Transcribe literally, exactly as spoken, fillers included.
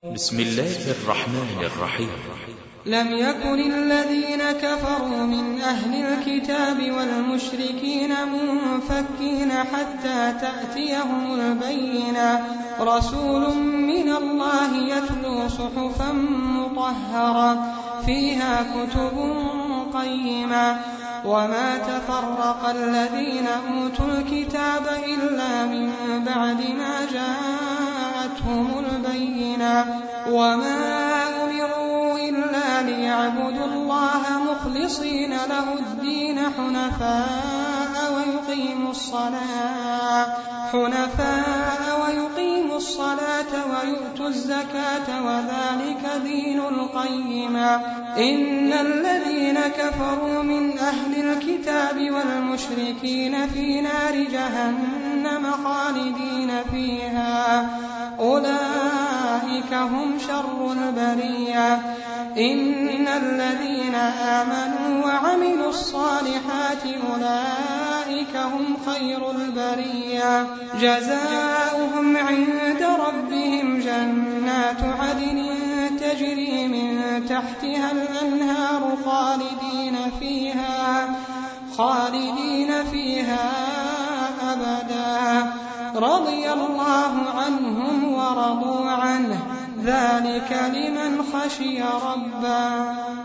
بسم الله الرحمن الرحيم. لم يكن الذين كفروا من أهل الكتاب والمشركين منفكين حتى تأتيهم البينة رسول من الله يتلو صحفا مطهرة فيها كتب قيمة وما تفرق الذين أوتوا الكتاب إلا من بعد ما جاءتهم البينة وما أمروا إلا ليعبدوا الله مخلصين له الدين حنفاء ويقيموا الصلاة حنفاء ويقيموا الصلاة ويؤتوا الزكاة وذلك دين القيمة إن الذين كفروا من أهل الكتاب والمشركين في نار جهنم خالدين فيها أولئك هم شر البرية إن الذين آمنوا وعملوا الصالحات أولئك هم خير البرية جزاؤهم عند ربهم جنات عدن تجري من تحتها الأنهار خالدين فيها خالدين فيها أبدا رضي الله عنهم ورضوا عنه ذلك لمن خشي ربه.